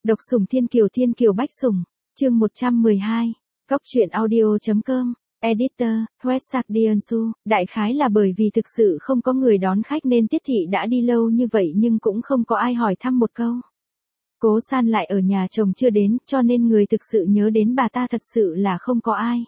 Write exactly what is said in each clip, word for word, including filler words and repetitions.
Độc sủng Thiên Kiều Thiên Kiều Bách Sủng, chương một trăm mười hai, Cóc truyện audio.com, Editor, Website Diansu, đại khái là bởi vì thực sự không có người đón khách nên Tiết Thị đã đi lâu như vậy nhưng cũng không có ai hỏi thăm một câu. Cố San lại ở nhà chồng chưa đến cho nên người thực sự nhớ đến bà ta thật sự là không có ai.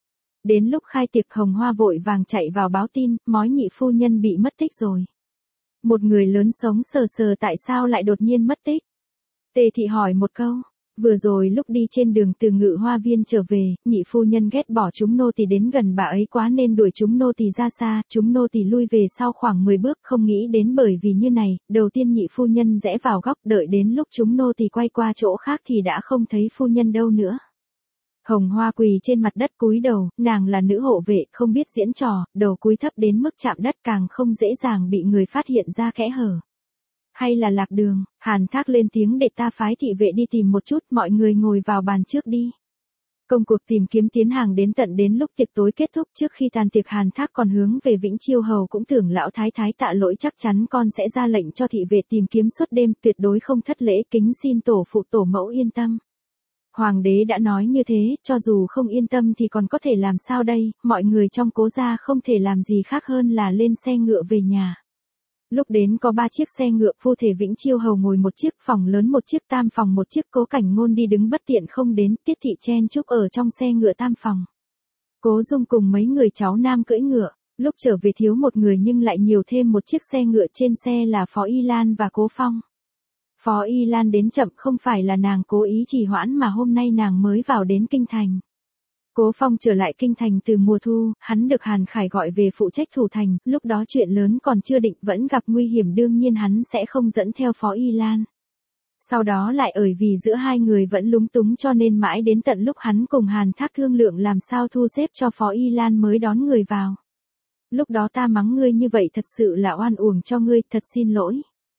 Đến lúc khai tiệc Hồng Hoa vội vàng chạy vào báo tin, mói nhị phu nhân bị mất tích rồi. Một người lớn sống sờ sờ tại sao lại đột nhiên mất tích? Tề Thị hỏi một câu, vừa rồi lúc đi trên đường từ Ngự Hoa Viên trở về, nhị phu nhân ghét bỏ chúng nô tỳ đến gần bà ấy quá nên đuổi chúng nô tỳ ra xa, chúng nô tỳ lui về sau khoảng mười bước, không nghĩ đến bởi vì như này, đầu tiên nhị phu nhân rẽ vào góc, đợi đến lúc chúng nô tỳ quay qua chỗ khác thì đã không thấy phu nhân đâu nữa. Hồng Hoa quỳ trên mặt đất cúi đầu, nàng là nữ hộ vệ, không biết diễn trò, đầu cúi thấp đến mức chạm đất càng không dễ dàng bị người phát hiện ra kẽ hở. Hay là lạc đường? Hàn Thác lên tiếng, để ta phái thị vệ đi tìm một chút, mọi người ngồi vào bàn trước đi. Công cuộc tìm kiếm tiến hàng đến tận đến lúc tiệc tối kết thúc. Trước khi tàn tiệc Hàn Thác còn hướng về Vĩnh Chiêu Hầu cũng tưởng lão thái thái tạ lỗi chắc chắn con sẽ ra lệnh cho thị vệ tìm kiếm suốt đêm, tuyệt đối không thất lễ, kính xin tổ phụ tổ mẫu yên tâm. Hoàng đế đã nói như thế, cho dù không yên tâm thì còn có thể làm sao đây, mọi người trong Cố gia không thể làm gì khác hơn là lên xe ngựa về nhà. Lúc đến có ba chiếc xe ngựa, phu thể Vĩnh Chiêu Hầu ngồi một chiếc, phòng lớn một chiếc, tam phòng một chiếc, Cố Cảnh Ngôn đi đứng bất tiện không đến, Tiết Thị chen chúc ở trong xe ngựa tam phòng. Cố Dung cùng mấy người cháu nam cưỡi ngựa, lúc trở về thiếu một người nhưng lại nhiều thêm một chiếc xe ngựa, trên xe là Phó Y Lan và Cố Phong. Phó Y Lan đến chậm không phải là nàng cố ý trì hoãn mà hôm nay nàng mới vào đến kinh thành. Cố Phong trở lại kinh thành từ mùa thu, hắn được Hàn Khải gọi về phụ trách thủ thành, lúc đó chuyện lớn còn chưa định, vẫn gặp nguy hiểm, đương nhiên hắn sẽ không dẫn theo Phó Y Lan. Sau đó lại ở vì giữa hai người vẫn lúng túng cho nên mãi đến tận lúc hắn cùng Hàn Thác thương lượng làm sao thu xếp cho Phó Y Lan mới đón người vào. Lúc đó ta mắng ngươi như vậy thật sự là oan uổng cho ngươi, thật xin lỗi.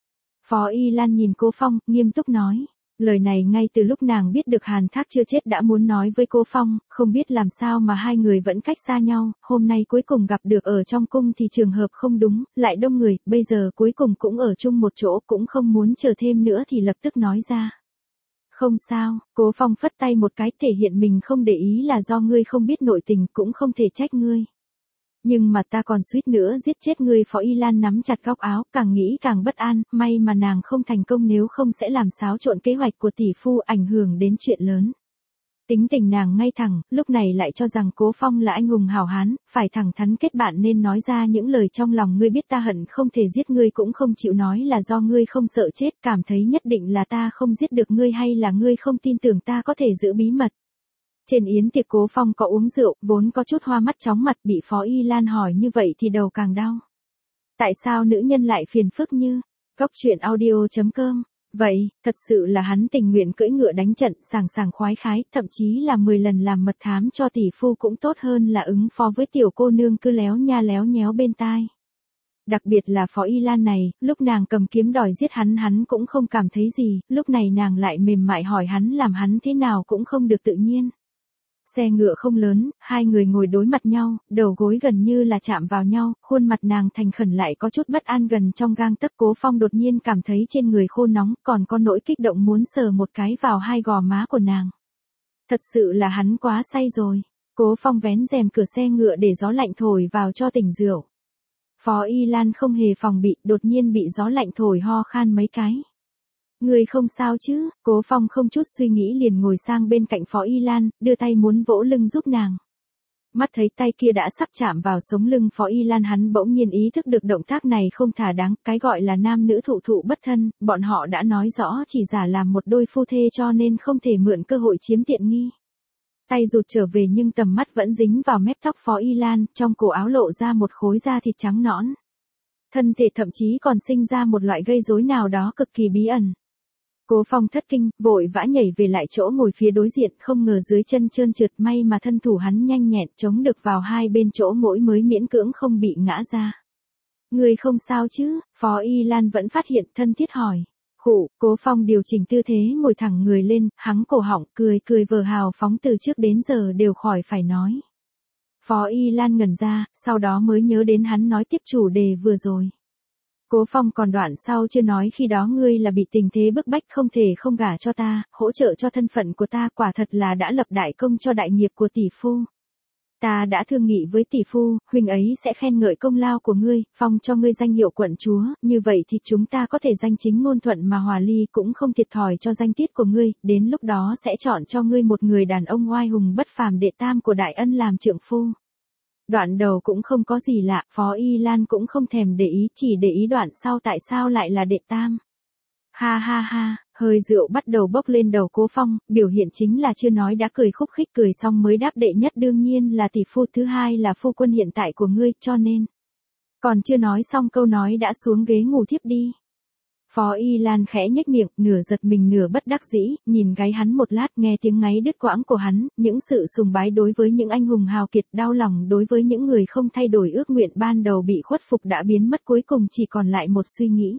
Phó Y Lan nhìn Cố Phong, nghiêm túc nói. Lời này ngay từ lúc nàng biết được Hàn Thác chưa chết đã muốn nói với Cố Phong, không biết làm sao mà hai người vẫn cách xa nhau, hôm nay cuối cùng gặp được ở trong cung thì trường hợp không đúng, lại đông người, bây giờ cuối cùng cũng ở chung một chỗ, cũng không muốn chờ thêm nữa thì lập tức nói ra. Không sao, Cố Phong phất tay một cái, thể hiện mình không để ý là do ngươi không biết nội tình, cũng không thể trách ngươi. Nhưng mà ta còn suýt nữa giết chết ngươi. Phó Y Lan nắm chặt góc áo, càng nghĩ càng bất an, may mà nàng không thành công, nếu không sẽ làm xáo trộn kế hoạch của tỷ phu, ảnh hưởng đến chuyện lớn. Tính tình nàng ngay thẳng, lúc này lại cho rằng Cố Phong là anh hùng hảo hán, phải thẳng thắn kết bạn nên nói ra những lời trong lòng, ngươi biết ta hận không thể giết ngươi cũng không chịu nói là do ngươi không sợ chết, cảm thấy nhất định là ta không giết được ngươi hay là ngươi không tin tưởng ta có thể giữ bí mật. Trên yến tiệc Cố Phong có uống rượu, vốn có chút hoa mắt chóng mặt, bị Phó Y Lan hỏi như vậy thì đầu càng đau. Tại sao nữ nhân lại phiền phức như? Cóc truyện audio.com. Vậy, thật sự là hắn tình nguyện cưỡi ngựa đánh trận, sảng sảng khoái khái, thậm chí là mười lần làm mật thám cho tỷ phu cũng tốt hơn là ứng phó với tiểu cô nương cứ léo nha léo nhéo bên tai. Đặc biệt là Phó Y Lan này, lúc nàng cầm kiếm đòi giết hắn hắn cũng không cảm thấy gì, lúc này nàng lại mềm mại hỏi hắn làm hắn thế nào cũng không được tự nhiên. Xe ngựa không lớn, hai người ngồi đối mặt nhau, đầu gối gần như là chạm vào nhau, khuôn mặt nàng thành khẩn lại có chút bất an gần trong gang tấc. Cố Phong đột nhiên cảm thấy trên người khô nóng, còn có nỗi kích động muốn sờ một cái vào hai gò má của nàng. Thật sự là hắn quá say rồi. Cố Phong vén rèm cửa xe ngựa để gió lạnh thổi vào cho tỉnh rượu. Phó Y Lan không hề phòng bị, đột nhiên bị gió lạnh thổi ho khan mấy cái. Người không sao chứ? Cố Phong không chút suy nghĩ liền ngồi sang bên cạnh Phó Y Lan, đưa tay muốn vỗ lưng giúp nàng. Mắt thấy tay kia đã sắp chạm vào sống lưng Phó Y Lan, hắn bỗng nhiên ý thức được động tác này không thả đáng, cái gọi là nam nữ thụ thụ bất thân, bọn họ đã nói rõ chỉ giả làm một đôi phu thê cho nên không thể mượn cơ hội chiếm tiện nghi. Tay rụt trở về nhưng tầm mắt vẫn dính vào mép tóc Phó Y Lan, trong cổ áo lộ ra một khối da thịt trắng nõn. Thân thể thậm chí còn sinh ra một loại gây rối nào đó cực kỳ bí ẩn. Cố Phong thất kinh, vội vã nhảy về lại chỗ ngồi phía đối diện, không ngờ dưới chân trơn trượt, may mà thân thủ hắn nhanh nhẹn chống được vào hai bên chỗ mỗi mới miễn cưỡng không bị ngã ra. Người không sao chứ? Phó Y Lan vẫn phát hiện, thân thiết hỏi. Khụ, Cố Phong điều chỉnh tư thế ngồi thẳng người lên, hắng cổ họng, cười cười vờ hào phóng, từ trước đến giờ đều khỏi phải nói. Phó Y Lan ngẩn ra, sau đó mới nhớ đến hắn nói tiếp chủ đề vừa rồi. Cố Phong còn đoạn sau chưa nói khi đó ngươi là bị tình thế bức bách không thể không gả cho ta, hỗ trợ cho thân phận của ta, quả thật là đã lập đại công cho đại nghiệp của tỷ phu. Ta đã thương nghị với tỷ phu, huynh ấy sẽ khen ngợi công lao của ngươi, phong cho ngươi danh hiệu quận chúa, như vậy thì chúng ta có thể danh chính ngôn thuận mà hòa ly, cũng không thiệt thòi cho danh tiết của ngươi, đến lúc đó sẽ chọn cho ngươi một người đàn ông oai hùng bất phàm đệ tam của đại ân làm trượng phu. Đoạn đầu cũng không có gì lạ, Phó Y Lan cũng không thèm để ý, chỉ để ý đoạn sau tại sao lại là đệ tam. Ha ha ha, hơi rượu bắt đầu bốc lên đầu Cố Phong, biểu hiện chính là chưa nói đã cười khúc khích, cười xong mới đáp đệ nhất đương nhiên là tỷ phu, thứ hai là phu quân hiện tại của ngươi, cho nên. Còn chưa nói xong câu nói đã xuống ghế ngủ thiếp đi. Phó Y Lan khẽ nhếch miệng, nửa giật mình nửa bất đắc dĩ, nhìn gáy hắn một lát, nghe tiếng ngáy đứt quãng của hắn, những sự sùng bái đối với những anh hùng hào kiệt, đau lòng đối với những người không thay đổi ước nguyện ban đầu bị khuất phục đã biến mất, cuối cùng chỉ còn lại một suy nghĩ.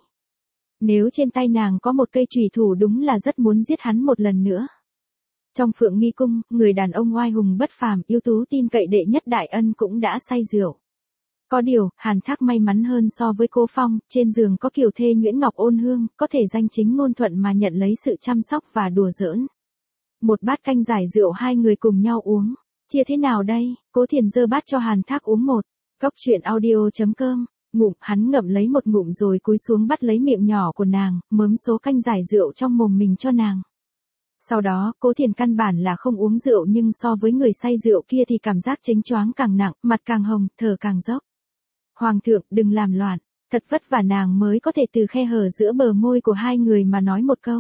Nếu trên tay nàng có một cây chùy thủ đúng là rất muốn giết hắn một lần nữa. Trong Phượng Nghi Cung, người đàn ông oai hùng bất phàm, ưu tú tin cậy đệ nhất đại ân cũng đã say rượu. Có điều, Hàn Thác may mắn hơn so với Cố Phong, trên giường có kiều thê Nguyễn Ngọc ôn hương, có thể danh chính ngôn thuận mà nhận lấy sự chăm sóc và đùa giỡn. Một bát canh giải rượu hai người cùng nhau uống. Chia thế nào đây? Cố Thiền giơ bát cho Hàn Thác uống một. Cốc truyện audio chấm com. Ngụm, hắn ngậm lấy một ngụm rồi cúi xuống bắt lấy miệng nhỏ của nàng, mớm số canh giải rượu trong mồm mình cho nàng. Sau đó, Cố Thiền căn bản là không uống rượu nhưng so với người say rượu kia thì cảm giác chênh choáng càng nặng, mặt càng hồng, thở càng dốc. Hoàng thượng, đừng làm loạn, thật vất vả nàng mới có thể từ khe hở giữa bờ môi của hai người mà nói một câu.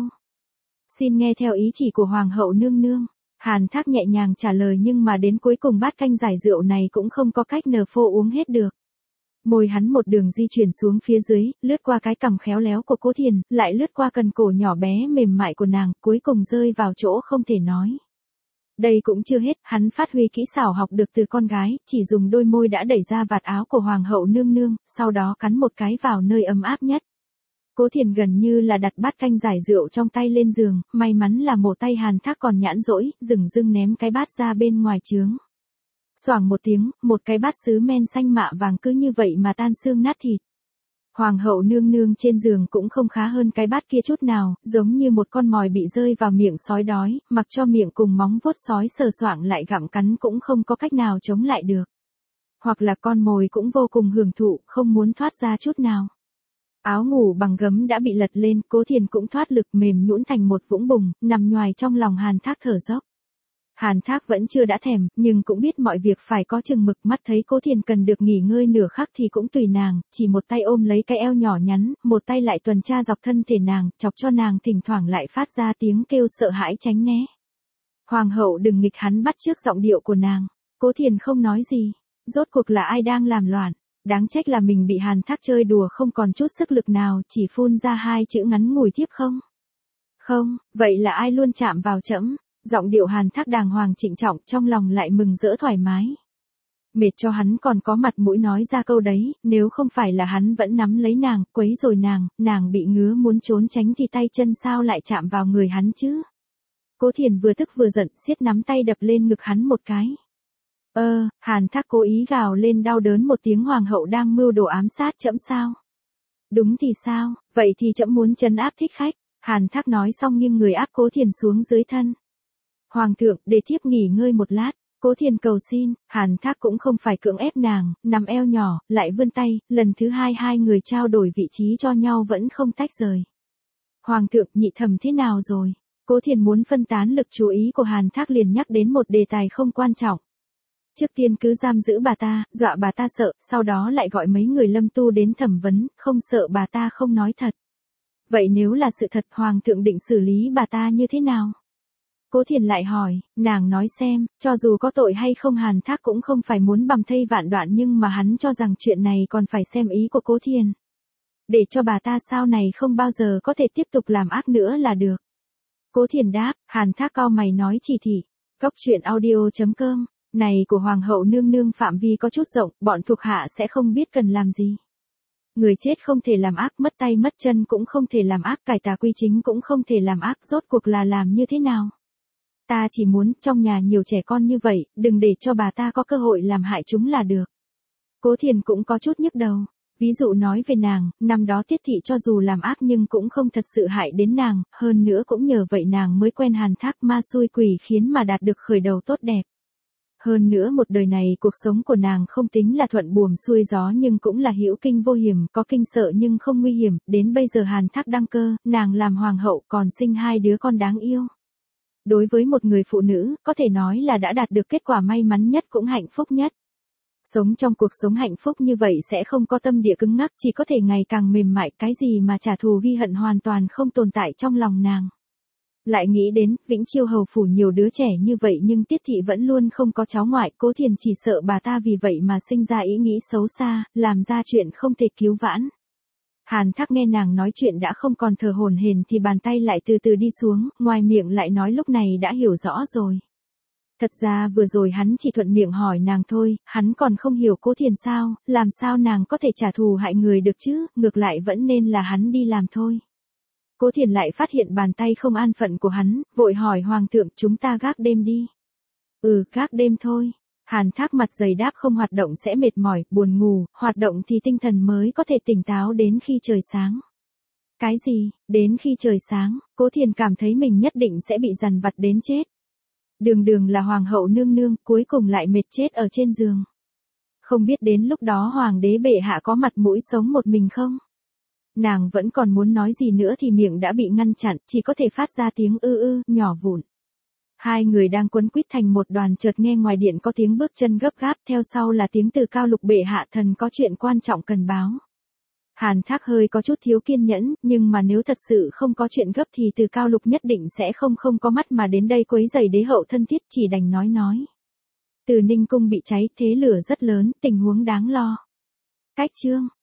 Xin nghe theo ý chỉ của Hoàng hậu nương nương. Hàn Thác nhẹ nhàng trả lời nhưng mà đến cuối cùng bát canh giải rượu này cũng không có cách nờ phô uống hết được. Môi hắn một đường di chuyển xuống phía dưới, lướt qua cái cằm khéo léo của Cố Thiền, lại lướt qua cần cổ nhỏ bé mềm mại của nàng, cuối cùng rơi vào chỗ không thể nói. Đây cũng chưa hết, hắn phát huy kỹ xảo học được từ con gái, chỉ dùng đôi môi đã đẩy ra vạt áo của Hoàng hậu nương nương, sau đó cắn một cái vào nơi ấm áp nhất. Cố Thiền gần như là đặt bát canh giải rượu trong tay lên giường, may mắn là một tay Hàn Thác còn nhãn rỗi, dừng dưng ném cái bát ra bên ngoài trướng. Xoảng một tiếng, một cái bát sứ men xanh mạ vàng cứ như vậy mà tan xương nát thịt. Hoàng hậu nương nương trên giường cũng không khá hơn cái bát kia chút nào, giống như một con mồi bị rơi vào miệng sói đói, mặc cho miệng cùng móng vuốt sói sờ soạng lại gặm cắn cũng không có cách nào chống lại được. Hoặc là con mồi cũng vô cùng hưởng thụ, không muốn thoát ra chút nào. Áo ngủ bằng gấm đã bị lật lên, Cố Thiền cũng thoát lực mềm nhũn thành một vũng bùn, nằm nhoài trong lòng Hàn Thác thở dốc. Hàn Thác vẫn chưa đã thèm, nhưng cũng biết mọi việc phải có chừng mực, mắt thấy Cố Thiền cần được nghỉ ngơi nửa khắc thì cũng tùy nàng, chỉ một tay ôm lấy cái eo nhỏ nhắn, một tay lại tuần tra dọc thân thể nàng, chọc cho nàng thỉnh thoảng lại phát ra tiếng kêu sợ hãi tránh né. Hoàng hậu đừng nghịch, hắn bắt chước giọng điệu của nàng. Cố Thiền không nói gì, rốt cuộc là ai đang làm loạn, đáng trách là mình bị Hàn Thác chơi đùa không còn chút sức lực nào, chỉ phun ra hai chữ ngắn ngủi thiếp không. Không, vậy là ai luôn chạm vào trẫm? Giọng điệu Hàn Thác đàng hoàng trịnh trọng, trong lòng lại mừng rỡ thoải mái. Mệt cho hắn còn có mặt mũi nói ra câu đấy, nếu không phải là hắn vẫn nắm lấy nàng, quấy rồi nàng, nàng bị ngứa muốn trốn tránh thì tay chân sao lại chạm vào người hắn chứ. Cố Thiền vừa tức vừa giận, siết nắm tay đập lên ngực hắn một cái. Ơ, Hàn Thác cố ý gào lên đau đớn một tiếng, hoàng hậu đang mưu đồ ám sát trẫm sao? Đúng thì sao, vậy thì trẫm muốn trấn áp thích khách. Hàn Thác nói xong nghiêng người áp Cố Thiền xuống dưới thân. Hoàng thượng, để thiếp nghỉ ngơi một lát. Cố Thiền cầu xin, Hàn Thác cũng không phải cưỡng ép nàng, nằm eo nhỏ, lại vươn tay, lần thứ hai hai người trao đổi vị trí cho nhau vẫn không tách rời. Hoàng thượng, nhị thẩm thế nào rồi? Cố Thiền muốn phân tán lực chú ý của Hàn Thác liền nhắc đến một đề tài không quan trọng. Trước tiên cứ giam giữ bà ta, dọa bà ta sợ, sau đó lại gọi mấy người lâm tu đến thẩm vấn, không sợ bà ta không nói thật. Vậy nếu là sự thật, Hoàng thượng định xử lý bà ta như thế nào? Cố Thiền lại hỏi, nàng nói xem, cho dù có tội hay không Hàn Thác cũng không phải muốn bầm thây vạn đoạn, nhưng mà hắn cho rằng chuyện này còn phải xem ý của Cố Thiền. Để cho bà ta sau này không bao giờ có thể tiếp tục làm ác nữa là được. Cố Thiền đáp, Hàn Thác cau mày nói chỉ thị. Cốc truyện audio chấm com, này của Hoàng hậu nương nương phạm vi có chút rộng, bọn thuộc hạ sẽ không biết cần làm gì. Người chết không thể làm ác, mất tay mất chân cũng không thể làm ác, cải tà quy chính cũng không thể làm ác, rốt cuộc là làm như thế nào? Ta chỉ muốn, trong nhà nhiều trẻ con như vậy, đừng để cho bà ta có cơ hội làm hại chúng là được. Cố Thiền cũng có chút nhức đầu. Ví dụ nói về nàng, năm đó Tiết thị cho dù làm ác nhưng cũng không thật sự hại đến nàng, hơn nữa cũng nhờ vậy nàng mới quen Hàn Thác, ma xui quỷ khiến mà đạt được khởi đầu tốt đẹp. Hơn nữa một đời này cuộc sống của nàng không tính là thuận buồm xuôi gió nhưng cũng là hữu kinh vô hiểm, có kinh sợ nhưng không nguy hiểm, đến bây giờ Hàn Thác đăng cơ, nàng làm hoàng hậu còn sinh hai đứa con đáng yêu. Đối với một người phụ nữ, có thể nói là đã đạt được kết quả may mắn nhất cũng hạnh phúc nhất. Sống trong cuộc sống hạnh phúc như vậy sẽ không có tâm địa cứng ngắc, chỉ có thể ngày càng mềm mại, cái gì mà trả thù ghi hận hoàn toàn không tồn tại trong lòng nàng. Lại nghĩ đến, Vĩnh Chiêu hầu phủ nhiều đứa trẻ như vậy nhưng Tiết thị vẫn luôn không có cháu ngoại, Cố Thiền chỉ sợ bà ta vì vậy mà sinh ra ý nghĩ xấu xa, làm ra chuyện không thể cứu vãn. Hàn Thác nghe nàng nói chuyện đã không còn thở hổn hển thì bàn tay lại từ từ đi xuống, ngoài miệng lại nói lúc này đã hiểu rõ rồi. Thật ra vừa rồi hắn chỉ thuận miệng hỏi nàng thôi, hắn còn không hiểu Cố Thiền sao, làm sao nàng có thể trả thù hại người được chứ, ngược lại vẫn nên là hắn đi làm thôi. Cố Thiền lại phát hiện bàn tay không an phận của hắn, vội hỏi hoàng thượng chúng ta gác đêm đi. Ừ, gác đêm thôi. Hàn Thác mặt dày đáp không hoạt động sẽ mệt mỏi, buồn ngủ, hoạt động thì tinh thần mới có thể tỉnh táo đến khi trời sáng. Cái gì, đến khi trời sáng, Cố Thiền cảm thấy mình nhất định sẽ bị dằn vặt đến chết. Đường đường là hoàng hậu nương nương, cuối cùng lại mệt chết ở trên giường. Không biết đến lúc đó hoàng đế bệ hạ có mặt mũi sống một mình không? Nàng vẫn còn muốn nói gì nữa thì miệng đã bị ngăn chặn, chỉ có thể phát ra tiếng ư ư, nhỏ vụn. Hai người đang quấn quýt thành một đoàn chợt nghe ngoài điện có tiếng bước chân gấp gáp, theo sau là tiếng từ Cao Lục bệ hạ thần có chuyện quan trọng cần báo. Hàn Thác hơi có chút thiếu kiên nhẫn, nhưng mà nếu thật sự không có chuyện gấp thì từ Cao Lục nhất định sẽ không không có mắt mà đến đây quấy rầy đế hậu thân thiết, chỉ đành nói nói. Từ Ninh cung bị cháy, thế lửa rất lớn, tình huống đáng lo. Cách chương